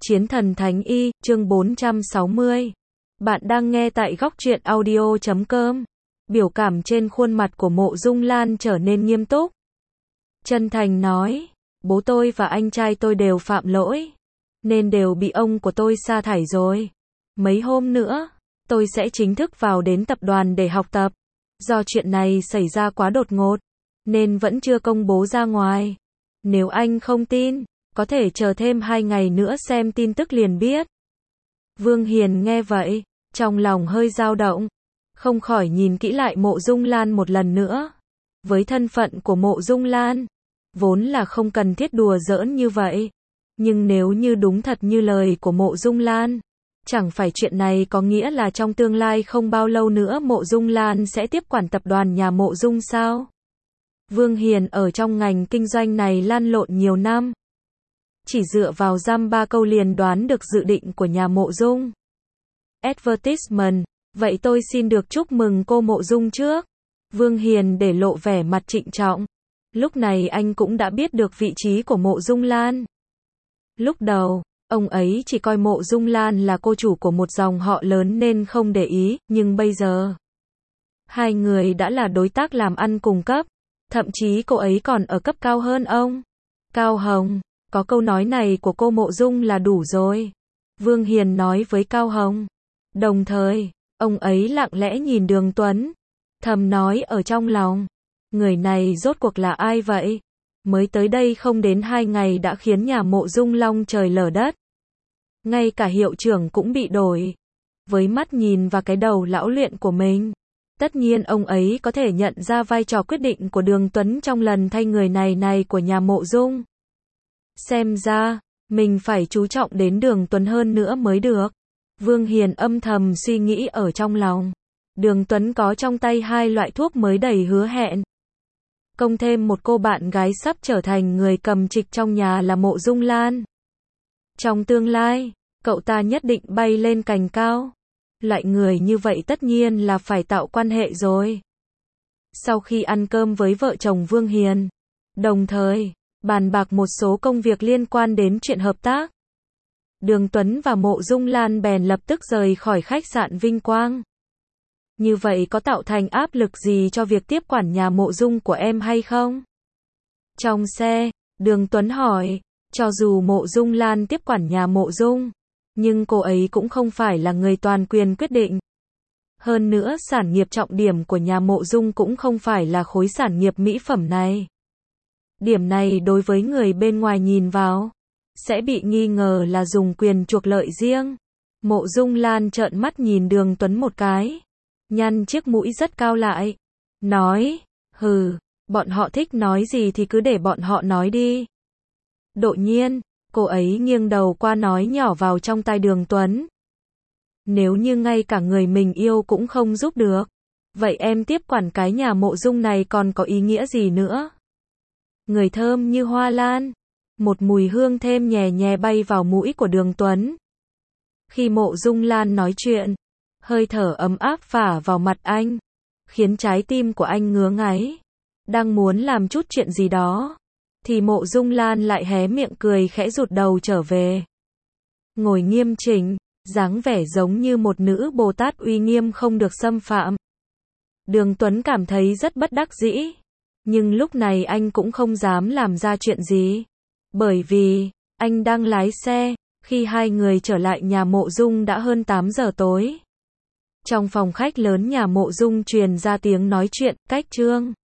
Chiến thần Thánh Y, chương 460. Bạn đang nghe tại góc truyện audio.com. Biểu cảm trên khuôn mặt của Mộ Dung Lan trở nên nghiêm túc. Chân thành nói, bố tôi và anh trai tôi đều phạm lỗi, nên đều bị ông của tôi sa thải rồi. Mấy hôm nữa, tôi sẽ chính thức vào đến tập đoàn để học tập. Do chuyện này xảy ra quá đột ngột, nên vẫn chưa công bố ra ngoài. Nếu anh không tin, có thể chờ thêm 2 ngày nữa xem tin tức liền biết. Vương Hiền nghe vậy, trong lòng hơi dao động, không khỏi nhìn kỹ lại Mộ Dung Lan một lần nữa. Với thân phận của Mộ Dung Lan, vốn là không cần thiết đùa giỡn như vậy. Nhưng nếu như đúng thật như lời của Mộ Dung Lan, chẳng phải chuyện này có nghĩa là trong tương lai không bao lâu nữa Mộ Dung Lan sẽ tiếp quản tập đoàn nhà Mộ Dung sao? Vương Hiền ở trong ngành kinh doanh này lăn lộn nhiều năm. Chỉ dựa vào dăm ba câu liền đoán được dự định của nhà Mộ Dung. Advertisement, vậy tôi xin được chúc mừng cô Mộ Dung trước. Vương Hiền để lộ vẻ mặt trịnh trọng. Lúc này anh cũng đã biết được vị trí của Mộ Dung Lan. Lúc đầu, ông ấy chỉ coi Mộ Dung Lan là cô chủ của một dòng họ lớn nên không để ý, nhưng bây giờ, hai người đã là đối tác làm ăn cùng cấp, thậm chí cô ấy còn ở cấp cao hơn ông. Cao Hồng, có câu nói này của cô Mộ Dung là đủ rồi. Vương Hiền nói với Cao Hồng. Đồng thời, ông ấy lặng lẽ nhìn Đường Tuấn, thầm nói ở trong lòng, người này rốt cuộc là ai vậy? Mới tới đây không đến 2 ngày đã khiến nhà Mộ Dung long trời lở đất. Ngay cả hiệu trưởng cũng bị đổi. Với mắt nhìn và cái đầu lão luyện của mình, tất nhiên ông ấy có thể nhận ra vai trò quyết định của Đường Tuấn trong lần thay người này của nhà Mộ Dung. Xem ra, mình phải chú trọng đến Đường Tuấn hơn nữa mới được. Vương Hiền âm thầm suy nghĩ ở trong lòng. Đường Tuấn có trong tay 2 loại thuốc mới đầy hứa hẹn. Cộng thêm một cô bạn gái sắp trở thành người cầm trịch trong nhà là Mộ Dung Lan. Trong tương lai, cậu ta nhất định bay lên cành cao. Loại người như vậy tất nhiên là phải tạo quan hệ rồi. Sau khi ăn cơm với vợ chồng Vương Hiền, đồng thời bàn bạc một số công việc liên quan đến chuyện hợp tác, Đường Tuấn và Mộ Dung Lan bèn lập tức rời khỏi khách sạn Vinh Quang. Như vậy có tạo thành áp lực gì cho việc tiếp quản nhà Mộ Dung của em hay không? Trong xe, Đường Tuấn hỏi, cho dù Mộ Dung Lan tiếp quản nhà Mộ Dung, nhưng cô ấy cũng không phải là người toàn quyền quyết định. Hơn nữa sản nghiệp trọng điểm của nhà Mộ Dung cũng không phải là khối sản nghiệp mỹ phẩm này. Điểm này đối với người bên ngoài nhìn vào, sẽ bị nghi ngờ là dùng quyền chuộc lợi riêng. Mộ Dung Lan trợn mắt nhìn Đường Tuấn một cái, nhăn chiếc mũi rất cao lại, nói, hừ, bọn họ thích nói gì thì cứ để bọn họ nói đi. Đột nhiên, cô ấy nghiêng đầu qua nói nhỏ vào trong tai Đường Tuấn. Nếu như ngay cả người mình yêu cũng không giúp được, vậy em tiếp quản cái nhà Mộ Dung này còn có ý nghĩa gì nữa? Người thơm như hoa lan, một mùi hương thêm nhẹ nhẹ bay vào mũi của Đường Tuấn. Khi Mộ Dung Lan nói chuyện, hơi thở ấm áp phả vào mặt anh, khiến trái tim của anh ngứa ngáy. Đang muốn làm chút chuyện gì đó, thì Mộ Dung Lan lại hé miệng cười khẽ rụt đầu trở về. Ngồi nghiêm chỉnh, dáng vẻ giống như một nữ Bồ Tát uy nghiêm không được xâm phạm. Đường Tuấn cảm thấy rất bất đắc dĩ, nhưng lúc này anh cũng không dám làm ra chuyện gì, bởi vì anh đang lái xe. Khi hai người trở lại nhà Mộ Dung đã hơn 8 giờ tối. Trong phòng khách lớn nhà Mộ Dung truyền ra tiếng nói chuyện, cách Trương